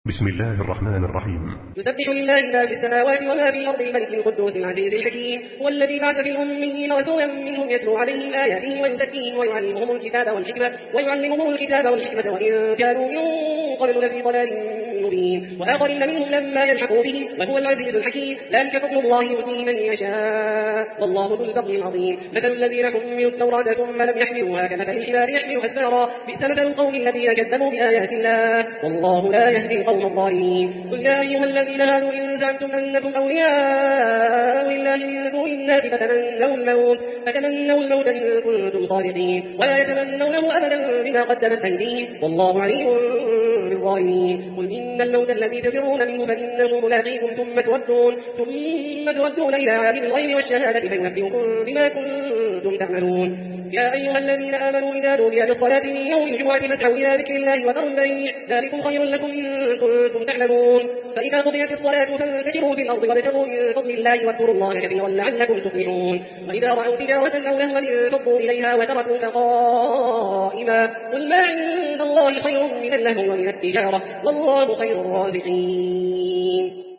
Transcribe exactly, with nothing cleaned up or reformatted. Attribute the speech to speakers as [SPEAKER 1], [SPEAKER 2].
[SPEAKER 1] بسم الله الرحمن الرحيم.
[SPEAKER 2] يسبح لله ما في السماوات وما في الأرض الملك القدوس العزيز الحكيم، هو الذي بعث في الأميين رسولا منهم يتلو عليهم آياته ويزكيهم ويعلمهم الكتاب والحكمة ويعلمهم الكتاب والحكمة وإن كانوا من قبل لفي ضلال مبين، وآخرين منهم لما يلحقوا بهم وهو العزيز الحكيم. ذلك فضل الله يؤتيه من يشاء والله ذو الفضل العظيم. مثل الذين حملوا التوراة ثم لم يحملوها كمثل الحمار يحمل أسفارا، بئس مثل القوم الذين كذبوا بآيات الله والله لا يهدي القوم الظالمين. قل يا أيها الذين هادوا إن زعمتم أنكم أولياء لله من دون الناس فتمنوا الموت فتمنوا الموت إن كنتم صادقين ولا يتمنونه أبدا بما قدمت أيديهم والله عليم بالظالمين. قل إن الموت الذي تفرون منه فإنه ملاقيكم ثم تردون ثم تردون إلى عالم الغيب والشهادة فينبئكم بما كنتم تعملون. يا أيها الذين آمنوا إذا نودي للصلاة من يوم الجمعة فاسعوا إلى ذكر الله وذروا البيع ذلكم خير لكم إن كنتم تعلمون. فإذا قضيت الصلاة فانتشروا في الأرض وابتغوا من فضل الله واذكروا الله كثيرا لعلكم تفلحون. وإذا رأوا تجارة أو لهوا انفضوا إليها وتركوك قائما قل ما عند الله خير من اللهو ومن التجارة والله خير الرازقين.